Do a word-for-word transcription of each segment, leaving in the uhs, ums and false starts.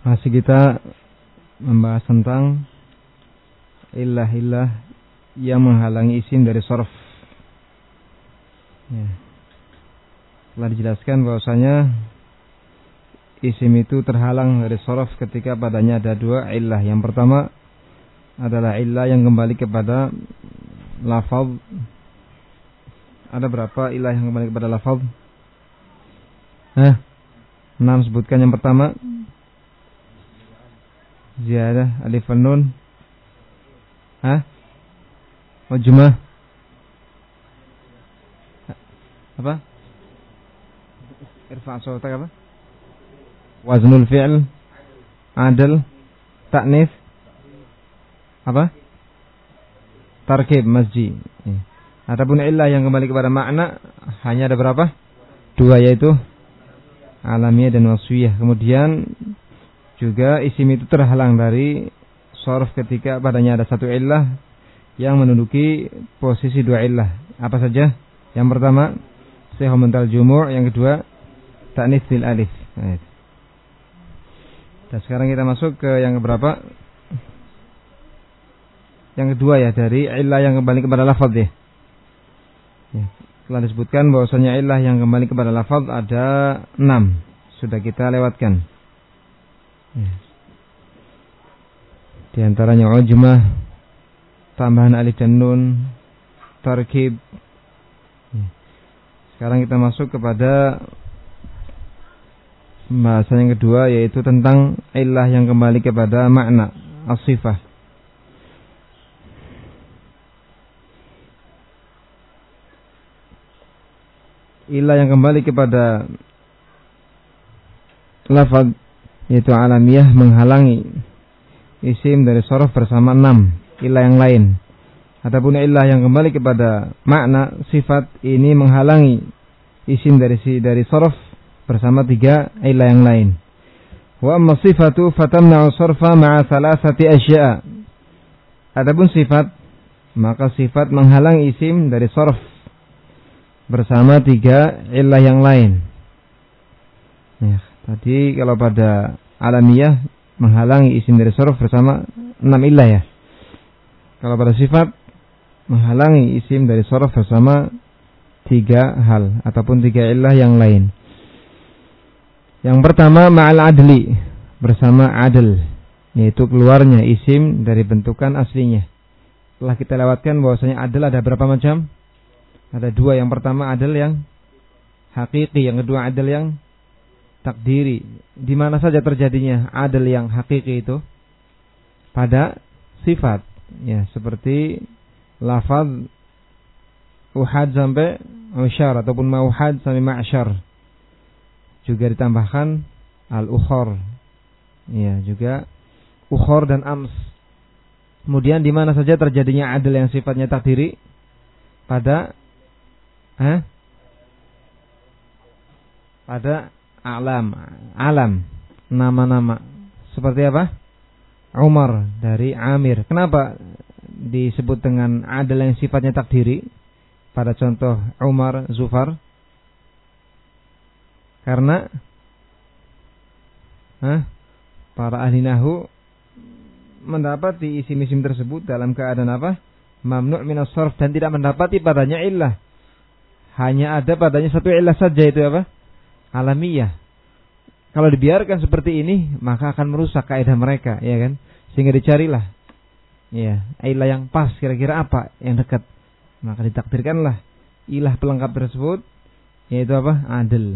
Masih kita membahas tentang illah-illah yang menghalangi isim dari shorf. Ya. Telah dijelaskan bahwasanya isim itu terhalang dari shorf ketika padanya ada dua illah. Yang pertama adalah illah yang kembali kepada lafaz. Ada berapa illah yang kembali kepada lafaz? Hah? Enam, sebutkan yang pertama. Ziyadah alif wan nun. Hah? Wajmah. Apa? Irfa' sautak apa? Waznul fi'l. Adl. Ta'nits. Apa? Tarkib masji. Adapun illah yang kembali kepada makna hanya ada berapa? Dua, yaitu alamiah dan wasfiyah. Kemudian juga isim itu terhalang dari shorf ketika padanya ada satu illah yang menduduki posisi dua illah. Apa saja? Yang pertama sihah mental jumu', yang kedua ta'nits bil alif. Nah, dan sekarang kita masuk ke yang berapa? Yang kedua ya, dari illah yang kembali kepada lafaz ya. Ya, telah disebutkan bahwasanya illah yang kembali kepada lafaz ada enam. Sudah kita lewatkan. Ya. Di antaranya ujmah, tambahan alif dan nun, tarkib. Ya. Sekarang kita masuk kepada pembahasan yang kedua, yaitu tentang illah yang kembali kepada makna as-sifah. Illah yang kembali kepada lafaz yaitu alamiah menghalangi isim dari shorf bersama enam illah yang lain. Adapun illah yang kembali kepada makna sifat ini menghalangi isim dari si dari shorf bersama tiga illah yang lain. Wa amma sifatu fatamna'u shorfa ma'a thalathati asya'a. Adapun sifat, maka sifat menghalangi isim dari shorf bersama tiga illah yang lain. Ya, tadi kalau pada alamiah menghalangi isim dari shorf bersama enam illah ya. Kalau pada sifat menghalangi isim dari shorf bersama tiga hal ataupun tiga illah yang lain. Yang pertama ma'al adli, bersama adl, yaitu keluarnya isim dari bentukan aslinya. Telah kita lewatkan bahwasanya adl ada berapa macam? Ada dua. Yang pertama adl yang hakiki, yang kedua adl yang takdiri. Di mana saja terjadinya adl yang hakiki itu? Pada sifat. Ya, seperti lafaz uhad sampai usyar ataupun mauhad sampai ma'syar. Juga ditambahkan al-ukhor. Ya, juga ukhor dan ams. Kemudian di mana saja terjadinya adl yang sifatnya takdiri? Pada eh? Pada alam, alam, nama-nama. Seperti apa? Umar dari Amir. Kenapa disebut dengan adl yang sifatnya takdiri? Pada contoh Umar, Zufar. Karena eh, para ahli nahwu mendapati isim-isim tersebut dalam keadaan apa? Mamnu' minas shorf, dan tidak mendapati padanya illah. Hanya ada padanya satu illah saja, itu apa? Alamiyah. Kalau dibiarkan seperti ini, maka akan merusak kaidah mereka, ya kan? Sehingga dicarilah, ya, ilah yang pas, kira-kira apa yang dekat. Maka ditakdirkanlah ilah pelengkap tersebut, yaitu apa? Adl.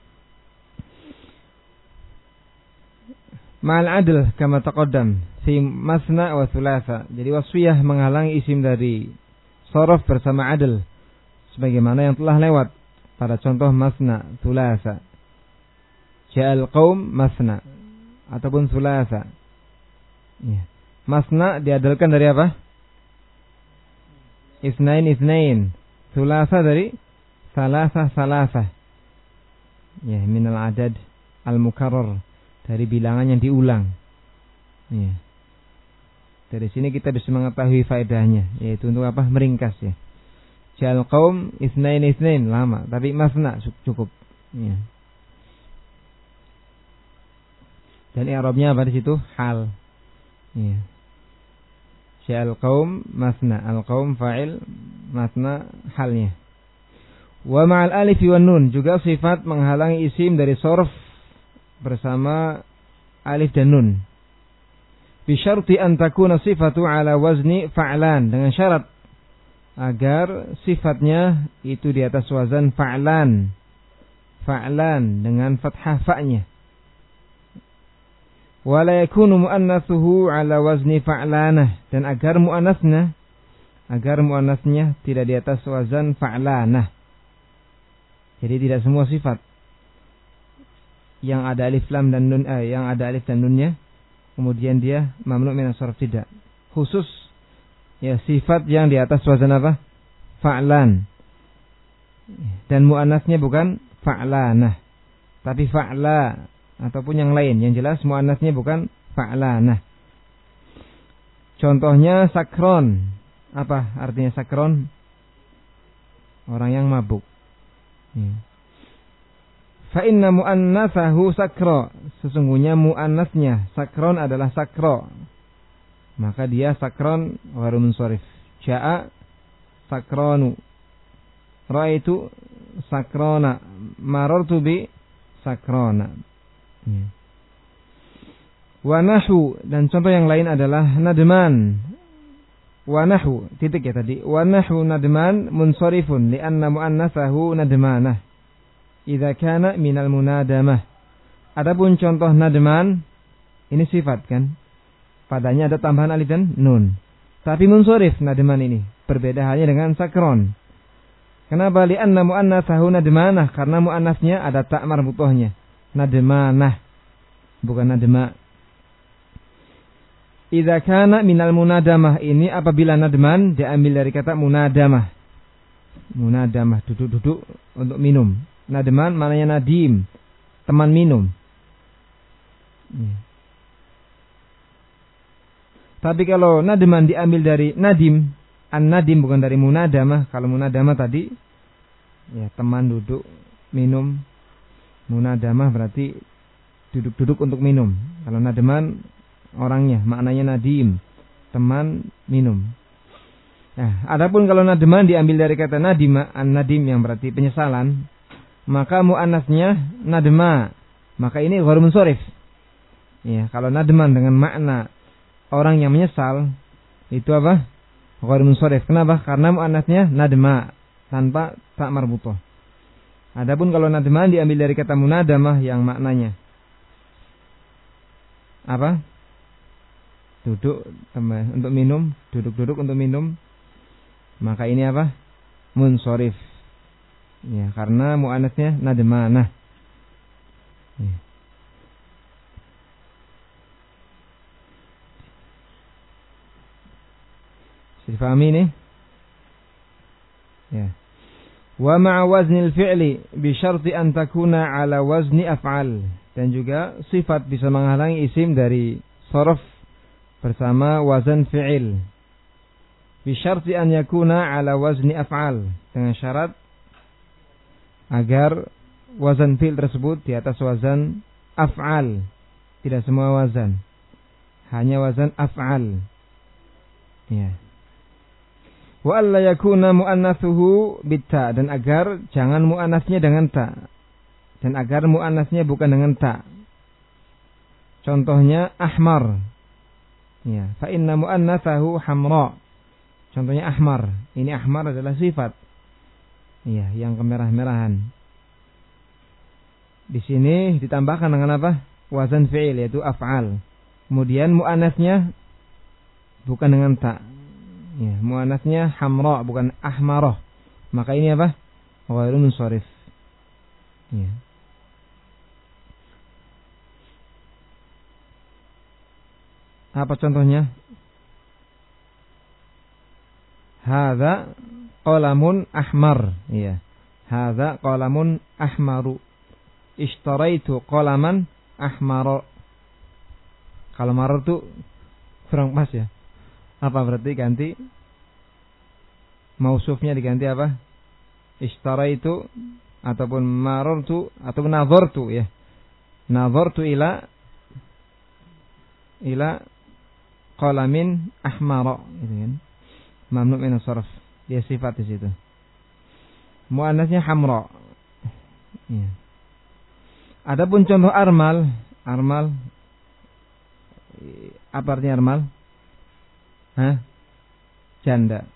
Ma'al adl kama taqaddam fi masna wa thulatha. Jadi wasfiyah menghalangi isim dari shorf bersama adl, sebagaimana yang telah lewat pada contoh masna, thulatha. Ja'al qaum masna ataupun thulatha. Ya. Masna diadalkan dari apa? Isnain isnain. Thulatha dari salasah salasah. Ya, minal adad al-mukarrar, dari bilangan yang diulang. Ya. Dari sini kita bisa mengetahui faedahnya, yaitu untuk apa? Meringkas ya. Ja'al qaum isnain isnain lama, tapi masna cukup. Ya. Dan i'rabnya apa di situ? Hal. Ya. Sya'al qaum masna, al-qaum fa'il, masna halnya. Wa ma'al alif wan nun, juga sifat menghalangi isim dari shorf bersama alif dan nun. Bi syarti an takuna sifatu ala wazni fa'lan, dengan syarat agar sifatnya itu di atas wazan fa'lan. Fa'lan dengan fathah fa'nya. Wa la yakunu muannatsuhu ala wazni fa'lanah, dan agar muannasnya agar muannasnya tidak di atas wazan fa'lanah. Jadi tidak semua sifat yang ada alif lam dan nun eh, yang ada alif dan nunnya kemudian dia mamnu min as-sarf, tidak. Khusus ya sifat yang di atas wazan apa? Fa'lan. Dan muannasnya bukan fa'lanah, tapi fa'la ataupun yang lain. Yang jelas muannasnya bukan fa'lanah. Contohnya sakron. Apa artinya sakron? Orang yang mabuk. Fa inna muannatsahu sakra, sesungguhnya muannasnya sakron adalah sakra, maka dia sakron ghairu munsharif. Jaa sakronu, raaitu sakrona, marartu bi sakrona. Wa nahu, dan contoh yang lain adalah nadman. Wa nahu, titik ya tadi. Wa nahu nadman munsharifun li'anna muannatsahu nadmanah idza kana minal munadamah. Adapun contoh nadman ini sifat kan, padanya ada tambahan alif dan nun, tapi munsharif nadman ini. Berbeda halnya dengan sakron. Kenapa? Li'anna muannatsahu nadmanah, karena muannasnya ada ta' marbutohnya. Nadmanah, bukan nadma. Idza kana minal munadamah, ini apabila nadman diambil dari kata munadamah. Munadamah, duduk-duduk untuk minum. Nadman maknanya nadim, teman minum. Ya. Tapi kalau nadman diambil dari nadim, an-nadim bukan dari munadamah. Kalau munadamah tadi ya teman duduk minum. Munadamah berarti duduk-duduk untuk minum. Kalau nadman orangnya, maknanya nadim, teman minum. Nah, adapun kalau nadman diambil dari kata nadima, an-nadim yang berarti penyesalan, maka muannasnya nadma, maka ini ghairu munsharif. Ya, kalau nadman dengan makna orang yang menyesal, itu apa? Ghairu munsharif. Kenapa? Karena muannasnya nadma tanpa ta' marbutoh. Adapun kalau nadman diambil dari kata munadamah yang maknanya apa? Duduk teman untuk minum, duduk-duduk untuk minum, maka ini apa? Munsharif. Ya, karena muannasnya nadmanah. Ya. Bisa difahami ini? Ya. Wa ma'a waznil fi'li bi syarti an takuna ala wazni af'al, dan juga sifat bisa menghalangi isim dari shorf bersama wazan fi'il. Bi syarti an yakuna ala wazni af'al, dengan syarat agar wazan fi'il tersebut di atas wazan af'al. Tidak semua wazan, hanya wazan af'al. Ya. Wa alla yakuna muannatsuhu bitta, dan agar jangan muannasnya dengan ta, dan agar muannasnya bukan dengan ta. Contohnya ahmar. Ya, fa inna muannatsahu hamra. Contohnya ahmar. Ini ahmar adalah sifat. Ya, yang kemerah-merahan. Di sini ditambahkan dengan apa? Wazan fi'il, yaitu af'al. Kemudian muannasnya bukan dengan ta. Ya, muannasnya hamra bukan ahmarah. Maka ini apa? Ghairu munsharif. Ya. Apa contohnya? Hadza qalamun ahmar. Ya. Hadza qalamun ahmaru. Ishtaraitu qalaman ahmara. Kalau maror itu kurang pas ya. Apa berarti ganti mausufnya, diganti apa? Ishtaraitu ataupun marartu ataupun nazartu ya. Nazartu ila ila qalamin ahmara gitu kan. Mamnu' min as-sarf. Dia sifat di situ. Muannasnya hamra. Ya. Adapun contoh armal, armal apa artinya armal? Hah? Janda.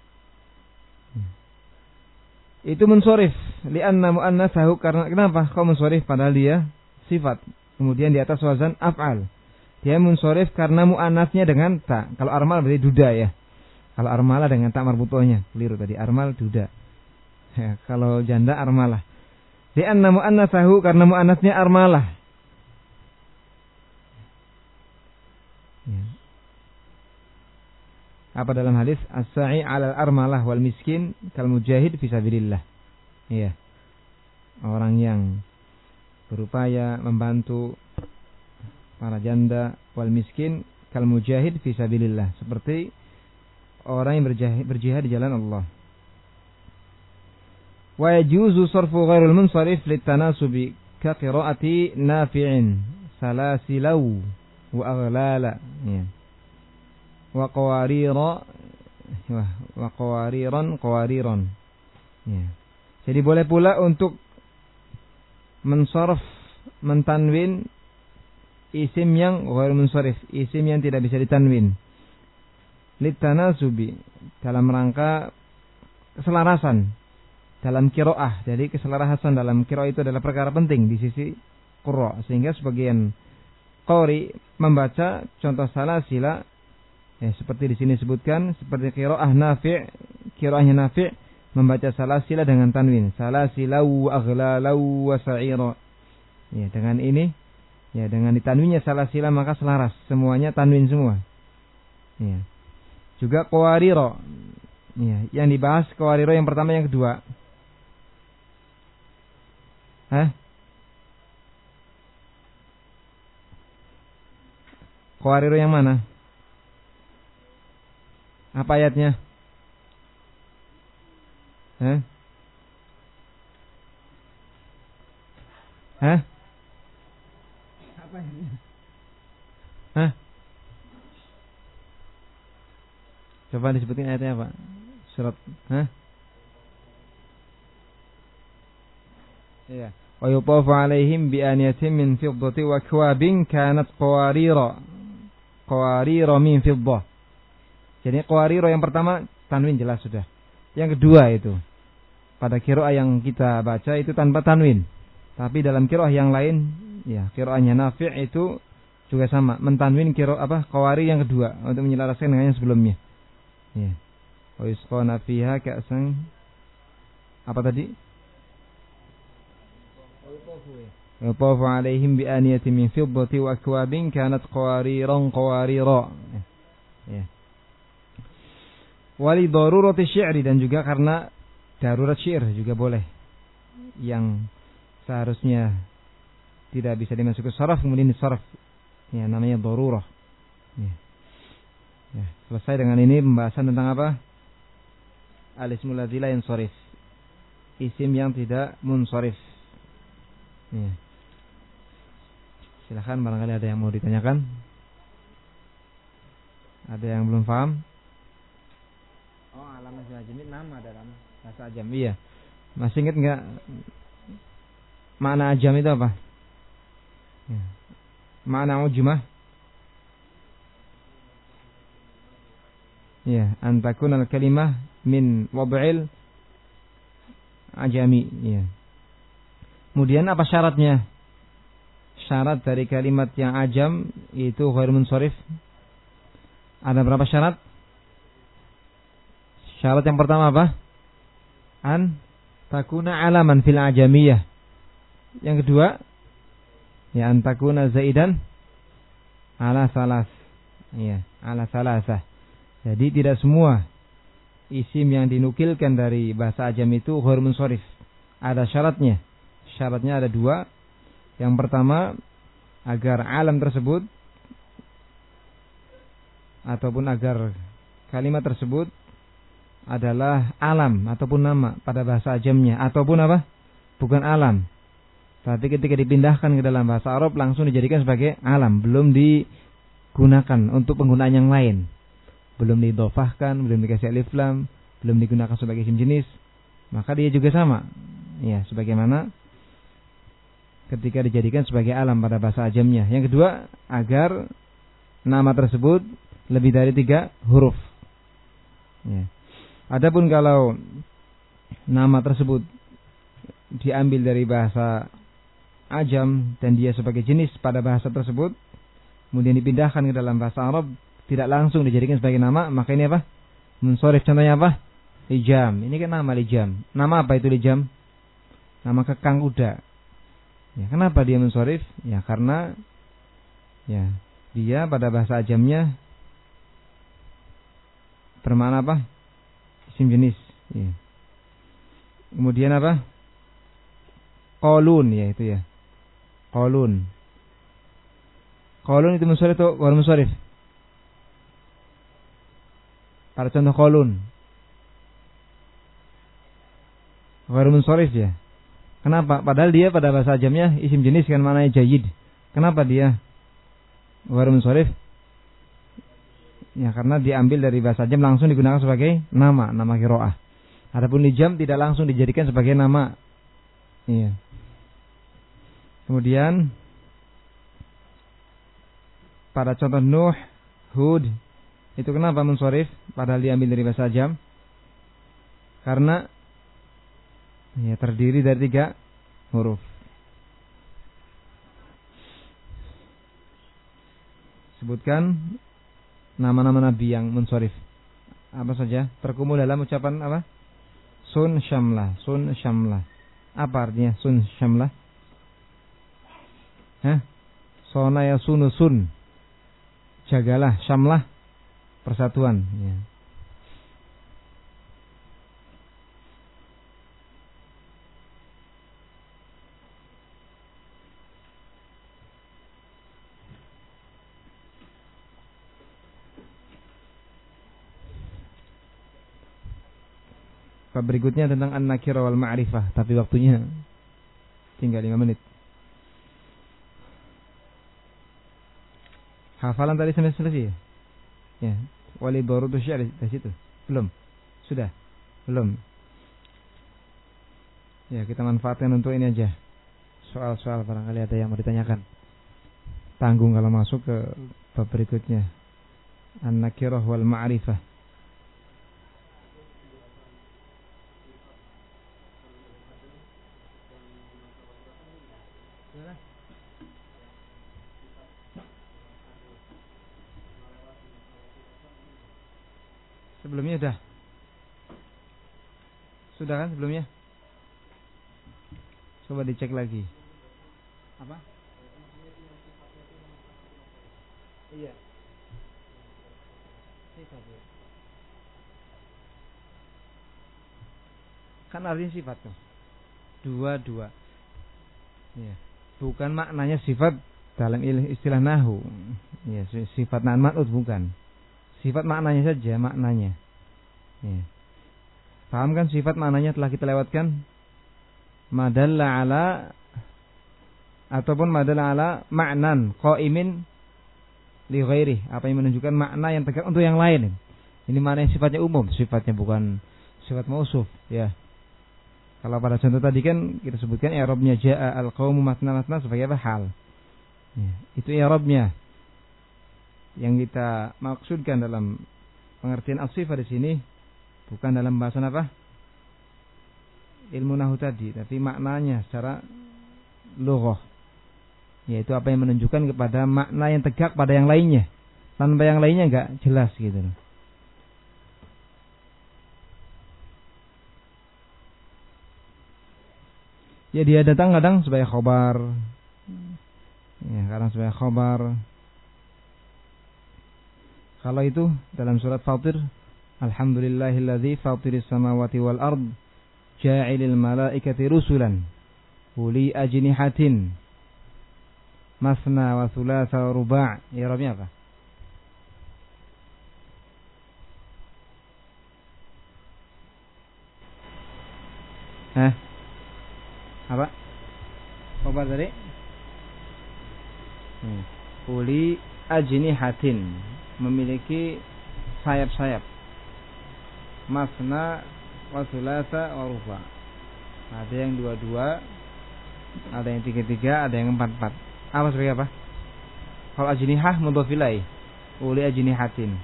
Itu munsorif li'anna muannasahu, karena kenapa? Kau munsorif padahal dia sifat. Kemudian di atas wazan af'al. Dia munsorif karena muannasnya dengan ta. Kalau armal berarti duda ya. Kalau armalah dengan ta marbutohnya. Keliru tadi, armal duda. Ya, kalau janda armalah. Li'anna muannasahu, karena muannasnya armalah. Ya. Apa dalam hadis as-sa'i 'alal armalah wal miskin kal mujahid fi sabilillah. Iya. Orang yang berupaya membantu para janda wal miskin kal mujahid fi sabilillah, seperti orang yang berjihad, berjihad di jalan Allah. Wa yajuzu sarfu ghairul munsharif litanasubi ka qira'ati nafi'in salasilau wa aghlala. Iya. Wa qawarira wa qawariran qawariran. Ya. Jadi boleh pula untuk mensarf, mentanwin isim yang ghair munsharif, isim yang tidak bisa ditanwin. Litanasubi, dalam rangka keselarasan dalam qiraah. Jadi keselarasan dalam qiraah itu adalah perkara penting di sisi qurra, sehingga sebagian qari membaca contoh salasila. Ya, seperti di sini sebutkan, seperti qiraah Nafi', qiraahnya Nafi' membaca salasila dengan tanwin, salasilau aghlalau wa sa'ira. Ya, dengan ini, ya dengan ditanwinnya salasila maka selaras, semuanya tanwin semua. Ya. Juga qawarira. Ya, yang dibahas qawarira yang pertama, yang kedua. Hah? Qawarira yang mana? Apa ayatnya? Hah? Hah? Apa ayatnya? Hah? Coba disebutin ayatnya apa? Surat, hah? Iya. Wa yuṭafu 'alaihim bi aniyatin min fiddati wa akwabin kanat qawarira. Qawarira min fiddah. Jadi qawariro yang pertama tanwin jelas sudah. Yang kedua itu pada qiraah yang kita baca itu tanpa tanwin. Tapi dalam qiraah yang lain, ya qiraahnya Nafi' itu juga sama, mentanwin qiraah apa? Qawari yang kedua untuk menyelaraskan dengan yang sebelumnya. Ya. Wa yusqana fiha ka'san, apa tadi? Yuṭafu 'alaihim bi aniyatin min fiddati wa akwabin kanat qawariran qawarira. Ya. Wali darurati syi'ri, dan juga karena darurat syair juga boleh, yang seharusnya tidak bisa dimasuki saraf kemudian disaraf, ya namanya darurah. Ya. Ya, selesai dengan ini pembahasan tentang apa? Al-ismul ladzi la yansharif, isim yang tidak munsharif. Ya. Silakan, barangkali ada yang mau ditanyakan, ada yang belum paham. Oh, alam bahasa ajami, nama dalam bahasa ajam. Iya. Masih ingat enggak makna ajam itu apa? Ya. Makna ujmah? Ya, antakun al-kalimah min wad'il ajami. Ya. Kemudian apa syaratnya? Syarat dari kalimat yang ajam itu ghair munsharif. Ada berapa syarat? Syarat yang pertama apa? An takuna alaman fil ajamiyah. Yang kedua, ya an takuna zaidan ala salas. Ya, ala salasah. Jadi tidak semua isim yang dinukilkan dari bahasa ajam itu ghair munsharif. Ada syaratnya. Syaratnya ada dua. Yang pertama, agar alam tersebut ataupun agar kalimat tersebut adalah alam ataupun nama pada bahasa ajamnya, ataupun apa? Bukan alam. Tapi ketika dipindahkan ke dalam bahasa Arab langsung dijadikan sebagai alam, belum di gunakan untuk penggunaan yang lain. Belum didhofahkan, belum dikasih alif lam, belum digunakan sebagai isim jenis, maka dia juga sama. Ya, sebagaimana ketika dijadikan sebagai alam pada bahasa ajamnya. Yang kedua, agar nama tersebut lebih dari tiga huruf. Ya. Adapun kalau nama tersebut diambil dari bahasa ajam dan dia sebagai jenis pada bahasa tersebut, kemudian dipindahkan ke dalam bahasa Arab, tidak langsung dijadikan sebagai nama, maka ini apa? Munsharif. Contohnya apa? Lijam. Ini kan nama lijam. Nama apa itu lijam? Nama kekang kuda. Ya, kenapa dia munsharif? Ya, karena ya, dia pada bahasa ajamnya bermakna apa? Isim jenis. Ya. Kemudian apa? Qalun, ya itu ya. Qalun. Qalun itu munsharif atau bukan munsharif? Pada contoh qalun. Bukan munsharif ya. Kenapa? Padahal dia pada bahasa ajamnya isim jenis kan maknanya jayyid. Kenapa dia bukan munsharif? Ya, karena diambil dari bahasa ajam langsung digunakan sebagai nama, nama qiraah. Adapun lijam tidak langsung dijadikan sebagai nama. Iya. Kemudian pada contoh Nuh, Hud, itu kenapa munsharif padahal diambil dari bahasa ajam? Karena ya, terdiri dari tiga huruf. Sebutkan nama-nama nabi yang munsharif. Apa saja? Terkumpul dalam ucapan apa? Sun syamlah, sun syamlah. Apa artinya sun syamlah? Hah? Sona ya sunu sun. Jagalah, syamlah persatuan, ya. Bab berikutnya tentang an-nakira wal ma'rifah, tapi waktunya tinggal lima menit. Hafalan tadi sampai selesai ya? Ya, wali barutu syair di situ. Belum? Sudah? Belum. Ya, kita manfaatkan untuk ini aja. Soal-soal barangkali ada yang mau ditanyakan. Tanggung kalau masuk ke bab berikutnya. An-nakirah wal ma'rifah. Sebelumnya sudah. Sudah kan sebelumnya? Coba dicek lagi. Apa? Iya. Sifat ya. Kan artinya sifat tuh. Dua-dua. Ya. Bukan maknanya sifat dalam istilah nahwu. Ya, sifat na'an ma'ud bukan. Sifat maknanya saja, maknanya. Ya. Paham kan sifat maknanya telah kita lewatkan? Madalla ala ataupun madalla ala ma'nan qaimin li ghairi, apa yang menunjukkan makna yang tegak untuk yang lain. Ini makna yang sifatnya umum, sifatnya bukan sifat mausuf, ya. Kalau pada contoh tadi kan kita sebutkan i'rabnya jaa al-qaumu matna-matna sebagai apa? Hal. Ya, itu i'rabnya. Yang kita maksudkan dalam pengertian as-sifat di sini bukan dalam bahasan apa? Ilmu nahwu tadi, tapi maknanya secara lughah. Yaitu apa yang menunjukkan kepada makna yang tegak pada yang lainnya. Tanpa yang lainnya enggak jelas gitu loh. Ya, dia datang kadang sebagai khobar. Ya, kadang sebagai khobar. Kalau itu dalam surat Fatir, alhamdulillahilladzi fatiris samawati wal ard ja'ilil malaikati rusulan uli ajnihatin masna wa thulatha wa ruba'. I'rabnya apa? Hah? Apa? Khobar tadi? Hmm. Uli ajnihatin, memiliki sayap-sayap. Masna wa thulatha wa ruba. Ada yang dua-dua, ada yang tiga-tiga, ada yang empat-empat. Apa sebagai apa? Kalau ajnihah mudhaf ilaih, uli ajnihatin.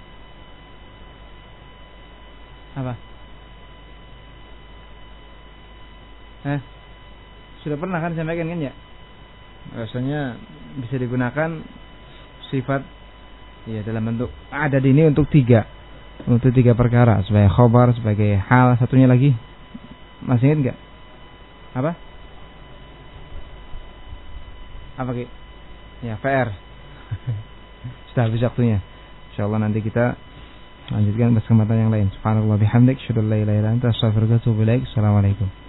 Apa? Eh, sudah pernah kan sampaikan kan ya? Rasanya bisa digunakan sifat ya dalam bentuk ada di ini untuk tiga, untuk tiga perkara sebagai khobar, sebagai hal. Satunya lagi masih ingat nggak? Apa? Apa Ki? Ya, P R. Sudah habis waktunya. Insyaallah nanti kita lanjutkan kesempatan yang lain. Subhanallah bihamdik, syukur la ilaha illa anta, astaghfiruka wa atubu ilaik. Assalamualaikum.